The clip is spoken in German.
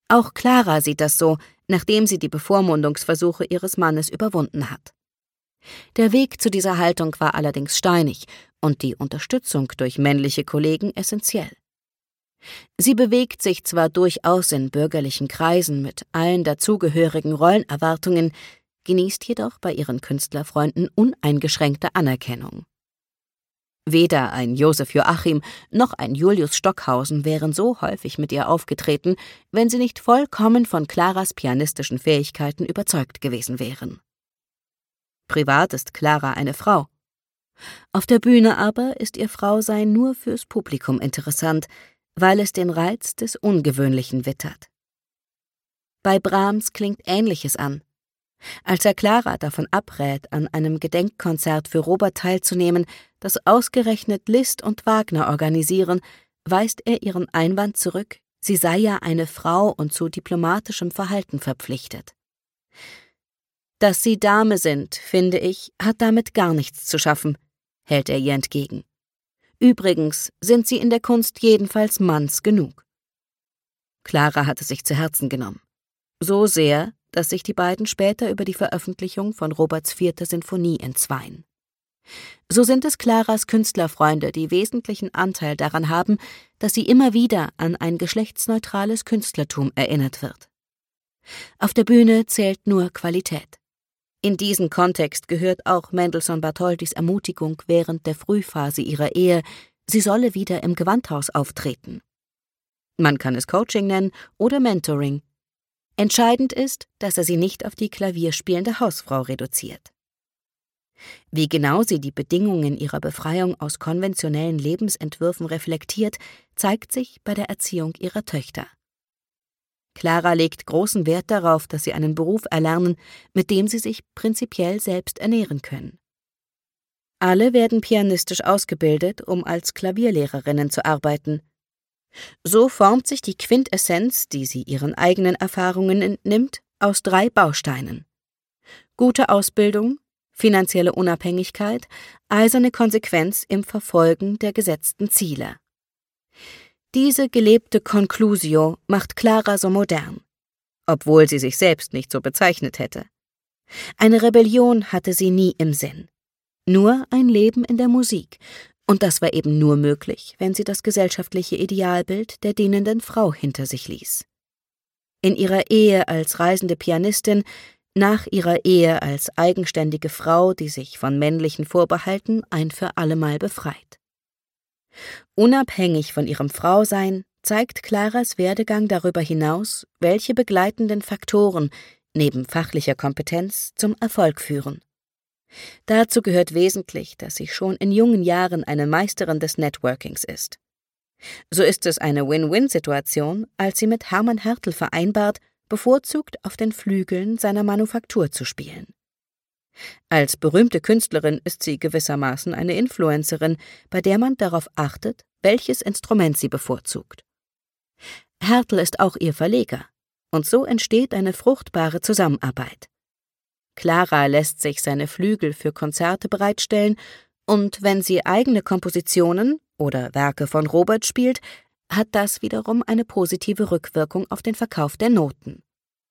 Auch Clara sieht das so, nachdem sie die Bevormundungsversuche ihres Mannes überwunden hat. Der Weg zu dieser Haltung war allerdings steinig und die Unterstützung durch männliche Kollegen essentiell. Sie bewegt sich zwar durchaus in bürgerlichen Kreisen mit allen dazugehörigen Rollenerwartungen, genießt jedoch bei ihren Künstlerfreunden uneingeschränkte Anerkennung. Weder ein Josef Joachim noch ein Julius Stockhausen wären so häufig mit ihr aufgetreten, wenn sie nicht vollkommen von Claras pianistischen Fähigkeiten überzeugt gewesen wären. Privat ist Clara eine Frau. Auf der Bühne aber ist ihr Frausein nur fürs Publikum interessant, weil es den Reiz des Ungewöhnlichen wittert. Bei Brahms klingt Ähnliches an. Als er Clara davon abrät, an einem Gedenkkonzert für Robert teilzunehmen, das ausgerechnet Liszt und Wagner organisieren, weist er ihren Einwand zurück, sie sei ja eine Frau und zu diplomatischem Verhalten verpflichtet. Dass Sie Dame sind, finde ich, hat damit gar nichts zu schaffen, hält er ihr entgegen. Übrigens sind Sie in der Kunst jedenfalls Manns genug. Clara hatte sich zu Herzen genommen. So sehr, dass sich die beiden später über die Veröffentlichung von Roberts 4. Sinfonie entzweien. So sind es Claras Künstlerfreunde, die wesentlichen Anteil daran haben, dass sie immer wieder an ein geschlechtsneutrales Künstlertum erinnert wird. Auf der Bühne zählt nur Qualität. In diesen Kontext gehört auch Mendelssohn-Bartholdys Ermutigung während der Frühphase ihrer Ehe, sie solle wieder im Gewandhaus auftreten. Man kann es Coaching nennen oder Mentoring. Entscheidend ist, dass er sie nicht auf die klavierspielende Hausfrau reduziert. Wie genau sie die Bedingungen ihrer Befreiung aus konventionellen Lebensentwürfen reflektiert, zeigt sich bei der Erziehung ihrer Töchter. Clara legt großen Wert darauf, dass sie einen Beruf erlernen, mit dem sie sich prinzipiell selbst ernähren können. Alle werden pianistisch ausgebildet, um als Klavierlehrerinnen zu arbeiten. So formt sich die Quintessenz, die sie ihren eigenen Erfahrungen entnimmt, aus 3 Bausteinen: gute Ausbildung, finanzielle Unabhängigkeit, eiserne Konsequenz im Verfolgen der gesetzten Ziele. Diese gelebte Conclusio macht Clara so modern, obwohl sie sich selbst nicht so bezeichnet hätte. Eine Rebellion hatte sie nie im Sinn, nur ein Leben in der Musik, und das war eben nur möglich, wenn sie das gesellschaftliche Idealbild der dienenden Frau hinter sich ließ. In ihrer Ehe als reisende Pianistin, nach ihrer Ehe als eigenständige Frau, die sich von männlichen Vorbehalten ein für allemal befreit. Unabhängig von ihrem Frausein zeigt Claras Werdegang darüber hinaus, welche begleitenden Faktoren neben fachlicher Kompetenz zum Erfolg führen. Dazu gehört wesentlich, dass sie schon in jungen Jahren eine Meisterin des Networkings ist. So ist es eine Win-Win-Situation, als sie mit Hermann Hertel vereinbart, bevorzugt auf den Flügeln seiner Manufaktur zu spielen. Als berühmte Künstlerin ist sie gewissermaßen eine Influencerin, bei der man darauf achtet, welches Instrument sie bevorzugt. Hertel ist auch ihr Verleger, und so entsteht eine fruchtbare Zusammenarbeit. Clara lässt sich seine Flügel für Konzerte bereitstellen, und wenn sie eigene Kompositionen oder Werke von Robert spielt, hat das wiederum eine positive Rückwirkung auf den Verkauf der Noten.